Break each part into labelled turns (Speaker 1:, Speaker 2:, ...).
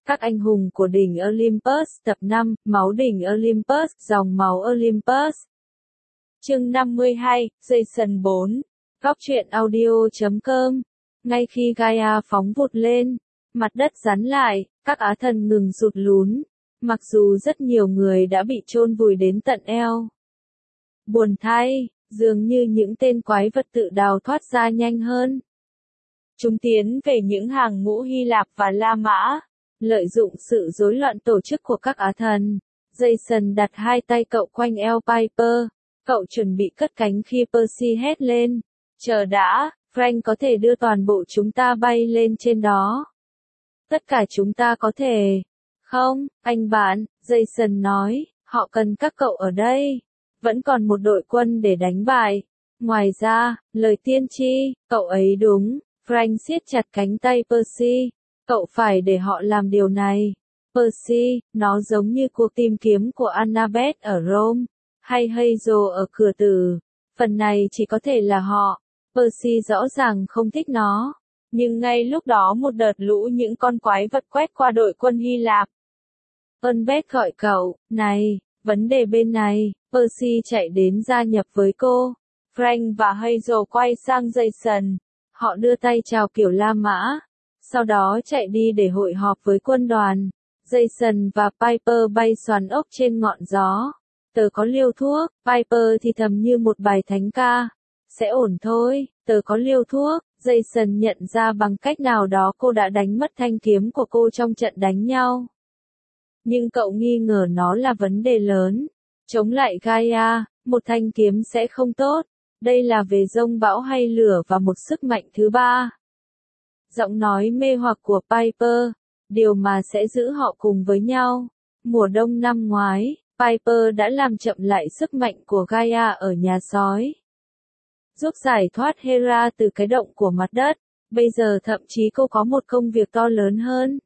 Speaker 1: Các anh hùng của đỉnh Olympus tập 5, máu đỉnh Olympus, dòng máu Olympus. Chương 52, Jason 4. Góc truyện audio.com. Ngay khi Gaia phóng vụt lên, mặt đất rắn lại, các á thần ngừng rụt lún, mặc dù rất nhiều người đã bị chôn vùi đến tận eo. Buồn thay, dường như những tên quái vật tự đào thoát ra nhanh hơn. Chúng tiến về những hàng ngũ Hy Lạp và La Mã, lợi dụng sự rối loạn tổ chức của các á thần. Jason đặt hai tay cậu quanh eo Piper, cậu chuẩn bị cất cánh khi Percy hét lên. Chờ đã, Frank có thể đưa toàn bộ chúng ta bay lên trên đó. Tất cả chúng ta có thể. Không, anh bạn, Jason nói, họ cần các cậu ở đây. Vẫn còn một đội quân để đánh bại. Ngoài ra, lời tiên tri, cậu ấy đúng. Frank siết chặt cánh tay Percy. Cậu phải để họ làm điều này. Percy, nó giống như cuộc tìm kiếm của Annabeth ở Rome, hay Hazel ở Cửa Tử. Phần này chỉ có thể là họ. Percy rõ ràng không thích nó. Nhưng ngay lúc đó một đợt lũ những con quái vật quét qua đội quân Hy Lạp. Annabeth gọi cậu, này, vấn đề bên này. Percy chạy đến gia nhập với cô. Frank và Hazel quay sang Jason. Họ đưa tay chào kiểu La Mã. Sau đó chạy đi để hội họp với quân đoàn. Jason và Piper bay xoắn ốc trên ngọn gió. Tớ có liều thuốc, Piper thì thầm như một bài thánh ca. Sẽ ổn thôi, tớ có liều thuốc. Jason nhận ra bằng cách nào đó cô đã đánh mất thanh kiếm của cô trong trận đánh nhau. Nhưng cậu nghi ngờ nó là vấn đề lớn. Chống lại Gaia, một thanh kiếm sẽ không tốt. Đây là về giông bão hay lửa và một sức mạnh thứ ba. Giọng nói mê hoặc của Piper, điều mà sẽ giữ họ cùng với nhau. Mùa đông năm ngoái, Piper đã làm chậm lại sức mạnh của Gaia ở nhà sói. Giúp giải thoát Hera từ cái động của mặt đất, bây giờ thậm chí cô có một công việc to lớn hơn.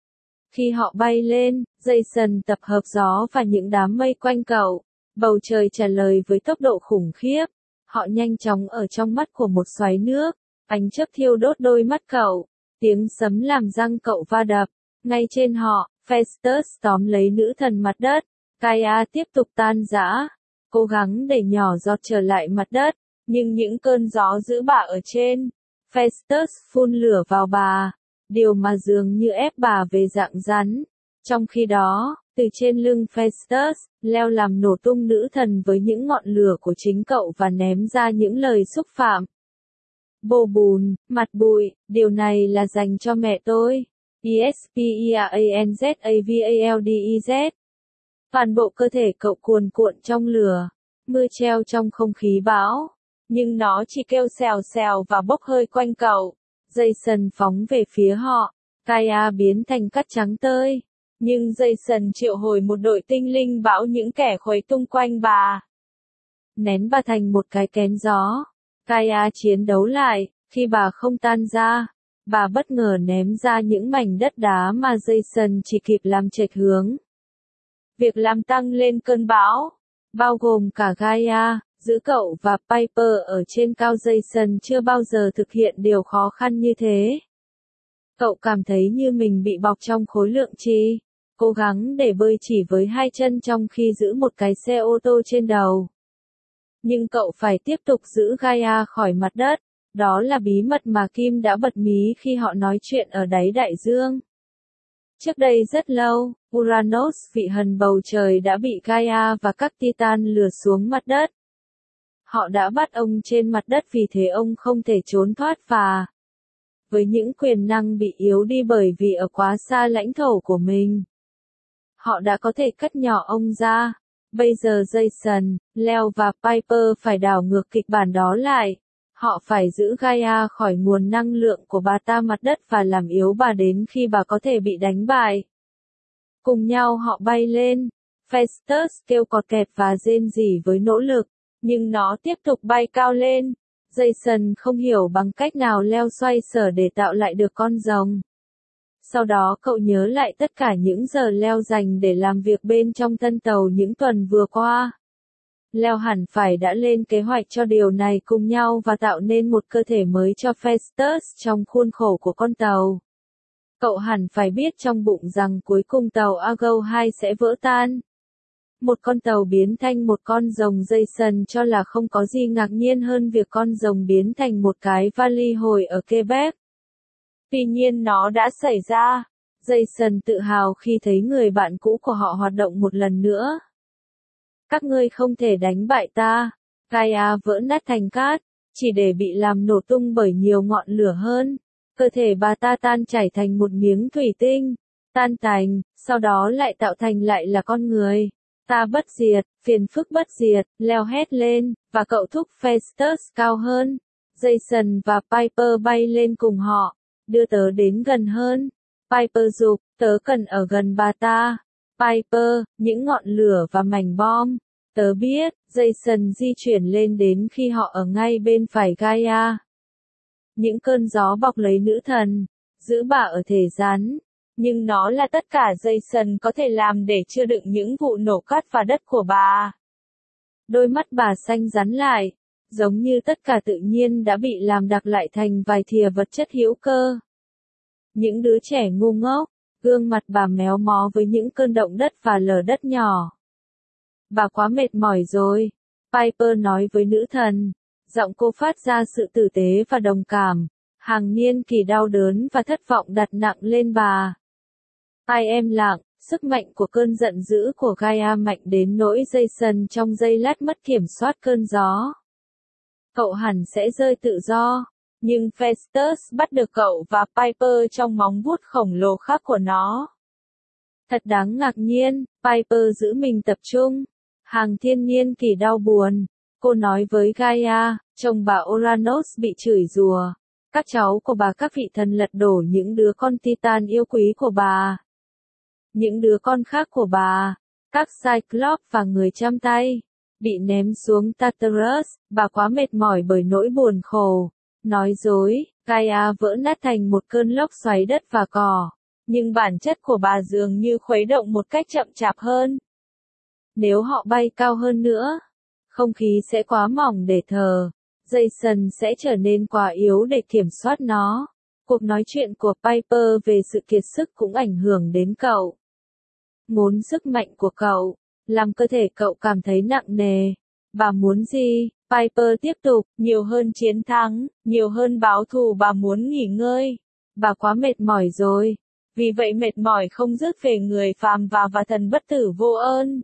Speaker 1: Khi họ bay lên, Jason tập hợp gió và những đám mây quanh cậu. Bầu trời trả lời với tốc độ khủng khiếp. Họ nhanh chóng ở trong mắt của một xoáy nước. Ánh chớp thiêu đốt đôi mắt cậu. Tiếng sấm làm răng cậu va đập. Ngay trên họ, Festus tóm lấy nữ thần mặt đất. Gaia tiếp tục tan rã. Cố gắng để nhỏ giọt trở lại mặt đất. Nhưng những cơn gió giữ bà ở trên. Festus phun lửa vào bà. Điều mà dường như ép bà về dạng rắn. Trong khi đó, từ trên lưng Festus, leo làm nổ tung nữ thần với những ngọn lửa của chính cậu và ném ra những lời xúc phạm. Bồ bùn, mặt bụi, điều này là dành cho mẹ tôi. Espeanzavaldez. Toàn bộ cơ thể cậu cuồn cuộn trong lửa, mưa treo trong không khí bão. Nhưng nó chỉ kêu xèo xèo và bốc hơi quanh cậu. Jason phóng về phía họ. Gaia biến thành cát trắng tơi. Nhưng Jason triệu hồi một đội tinh linh bão những kẻ khuấy tung quanh bà. Nén bà thành một cái kén gió. Gaia chiến đấu lại, khi bà không tan ra, bà bất ngờ ném ra những mảnh đất đá mà Jason chỉ kịp làm chệch hướng. Việc làm tăng lên cơn bão, bao gồm cả Gaia, giữ cậu và Piper ở trên cao. Jason chưa bao giờ thực hiện điều khó khăn như thế. Cậu cảm thấy như mình bị bọc trong khối lượng trì, cố gắng để bơi chỉ với hai chân trong khi giữ một cái xe ô tô trên đầu. Nhưng cậu phải tiếp tục giữ Gaia khỏi mặt đất. Đó là bí mật mà Kim đã bật mí khi họ nói chuyện ở đáy đại dương. Trước đây rất lâu, Uranus vị thần bầu trời đã bị Gaia và các Titan lừa xuống mặt đất. Họ đã bắt ông trên mặt đất vì thế ông không thể trốn thoát và với những quyền năng bị yếu đi bởi vì ở quá xa lãnh thổ của mình, họ đã có thể cắt nhỏ ông ra. Bây giờ Jason, Leo và Piper phải đảo ngược kịch bản đó lại. Họ phải giữ Gaia khỏi nguồn năng lượng của bà ta mặt đất và làm yếu bà đến khi bà có thể bị đánh bại. Cùng nhau họ bay lên. Festus kêu cọt kẹt và rên rỉ với nỗ lực, nhưng nó tiếp tục bay cao lên. Jason không hiểu bằng cách nào Leo xoay sở để tạo lại được con rồng. Sau đó cậu nhớ lại tất cả những giờ Leo dành để làm việc bên trong thân tàu những tuần vừa qua. Leo hẳn phải đã lên kế hoạch cho điều này cùng nhau và tạo nên một cơ thể mới cho Festus trong khuôn khổ của con tàu. Cậu hẳn phải biết trong bụng rằng cuối cùng tàu Argo 2 sẽ vỡ tan. Một con tàu biến thành một con rồng. Jason cho là không có gì ngạc nhiên hơn việc con rồng biến thành một cái vali hồi ở Quebec. Tuy nhiên nó đã xảy ra. Jason tự hào khi thấy người bạn cũ của họ hoạt động một lần nữa. Các ngươi không thể đánh bại ta. Gaia vỡ nát thành cát, chỉ để bị làm nổ tung bởi nhiều ngọn lửa hơn. Cơ thể bà ta tan chảy thành một miếng thủy tinh, tan tành, sau đó lại tạo thành lại là con người. Ta bất diệt, phiền phức bất diệt, leo hét lên, và cậu thúc Festus cao hơn. Jason và Piper bay lên cùng họ, đưa tớ đến gần hơn. Piper giục, tớ cần ở gần bà ta. Piper, những ngọn lửa và mảnh bom. Tớ biết. Jason di chuyển lên đến khi họ ở ngay bên phải Gaia. Những cơn gió bọc lấy nữ thần, giữ bà ở thể rắn. Nhưng nó là tất cả Jason có thể làm để chứa đựng những vụ nổ cát và đất của bà. Đôi mắt bà xanh rắn lại, giống như tất cả tự nhiên đã bị làm đặc lại thành vài thìa vật chất hữu cơ. Những đứa trẻ ngu ngốc, gương mặt bà méo mó với những cơn động đất và lở đất nhỏ. Bà quá mệt mỏi rồi, Piper nói với nữ thần. Giọng cô phát ra sự tử tế và đồng cảm, hàng niên kỳ đau đớn và thất vọng đặt nặng lên bà. Ai em lặng, sức mạnh của cơn giận dữ của Gaia mạnh đến nỗi Jason trong giây lát mất kiểm soát cơn gió. Cậu hẳn sẽ rơi tự do, nhưng Festus bắt được cậu và Piper trong móng vuốt khổng lồ khác của nó. Thật đáng ngạc nhiên, Piper giữ mình tập trung. Hàng thiên niên kỳ đau buồn. Cô nói với Gaia, chồng bà Uranus bị chửi rủa. Các cháu của bà các vị thần lật đổ những đứa con Titan yêu quý của bà. Những đứa con khác của bà, các Cyclops và người trăm tay, bị ném xuống Tartarus. Bà quá mệt mỏi bởi nỗi buồn khổ. Nói dối, Gaia vỡ nát thành một cơn lốc xoáy đất và cỏ. Nhưng bản chất của bà dường như khuấy động một cách chậm chạp hơn. Nếu họ bay cao hơn nữa, không khí sẽ quá mỏng để thở. Jason sẽ trở nên quá yếu để kiểm soát nó. Cuộc nói chuyện của Piper về sự kiệt sức cũng ảnh hưởng đến cậu. Muốn sức mạnh của cậu, làm cơ thể cậu cảm thấy nặng nề. Bà muốn gì? Piper tiếp tục, nhiều hơn chiến thắng, nhiều hơn báo thù. Bà muốn nghỉ ngơi. Bà quá mệt mỏi rồi. Vì vậy mệt mỏi không dứt về người phàm và thần bất tử vô ơn.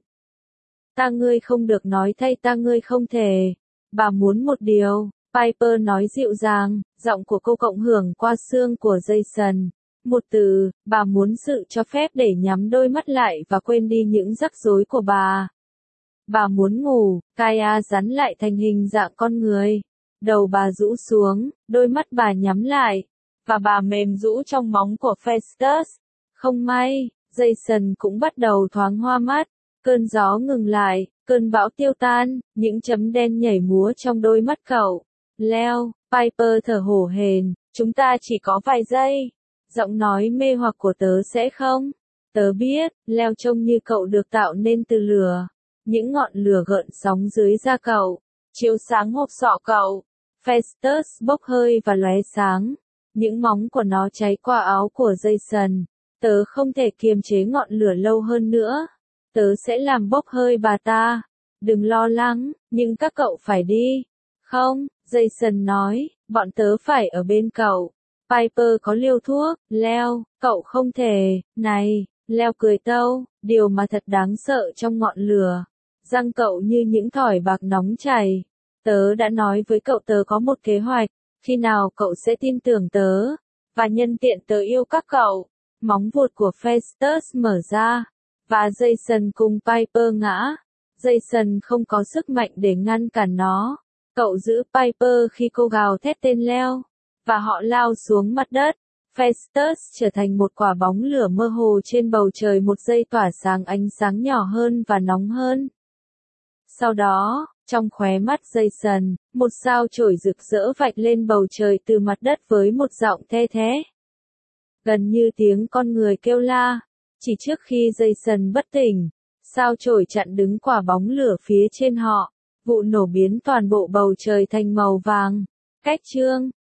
Speaker 1: Ta ngươi không được nói thay ta ngươi không thể. Bà muốn một điều, Piper nói dịu dàng, giọng của cô cộng hưởng qua xương của Jason. Một từ, bà muốn sự cho phép để nhắm đôi mắt lại và quên đi những rắc rối của bà. Bà muốn ngủ, Gaia rắn lại thành hình dạng con người. Đầu bà rũ xuống, đôi mắt bà nhắm lại, và bà mềm rũ trong móng của Festus. Không may, Jason cũng bắt đầu thoáng hoa mắt. Cơn gió ngừng lại, cơn bão tiêu tan, những chấm đen nhảy múa trong đôi mắt cậu. Leo, Piper thở hổn hển, chúng ta chỉ có vài giây. Giọng nói mê hoặc của tớ sẽ không. Tớ biết, Leo trông như cậu được tạo nên từ lửa. Những ngọn lửa gợn sóng dưới da cậu, chiếu sáng hộp sọ cậu. Festus bốc hơi và lóe sáng. Những móng của nó cháy qua áo của Jason. Tớ không thể kiềm chế ngọn lửa lâu hơn nữa. Tớ sẽ làm bốc hơi bà ta. Đừng lo lắng, nhưng các cậu phải đi. Không, Jason nói, bọn tớ phải ở bên cậu. Piper có liều thuốc, Leo, cậu không thể, này, Leo cười tâu, điều mà thật đáng sợ trong ngọn lửa. Răng cậu như những thỏi bạc nóng chảy. Tớ đã nói với cậu tớ có một kế hoạch, khi nào cậu sẽ tin tưởng tớ, và nhân tiện tớ yêu các cậu. Móng vuốt của Festus mở ra, và Jason cùng Piper ngã. Jason không có sức mạnh để ngăn cản nó. Cậu giữ Piper khi cô gào thét tên Leo, và họ lao xuống mặt đất. Festus trở thành một quả bóng lửa mơ hồ trên bầu trời, một giây tỏa sáng ánh sáng nhỏ hơn và nóng hơn. Sau đó, trong khóe mắt Jason, một sao chổi rực rỡ vạch lên bầu trời từ mặt đất với một giọng the thé. Gần như tiếng con người kêu la. Chỉ trước khi Jason bất tỉnh, sao chổi chặn đứng quả bóng lửa phía trên họ. Vụ nổ biến toàn bộ bầu trời thành màu vàng. Cách chương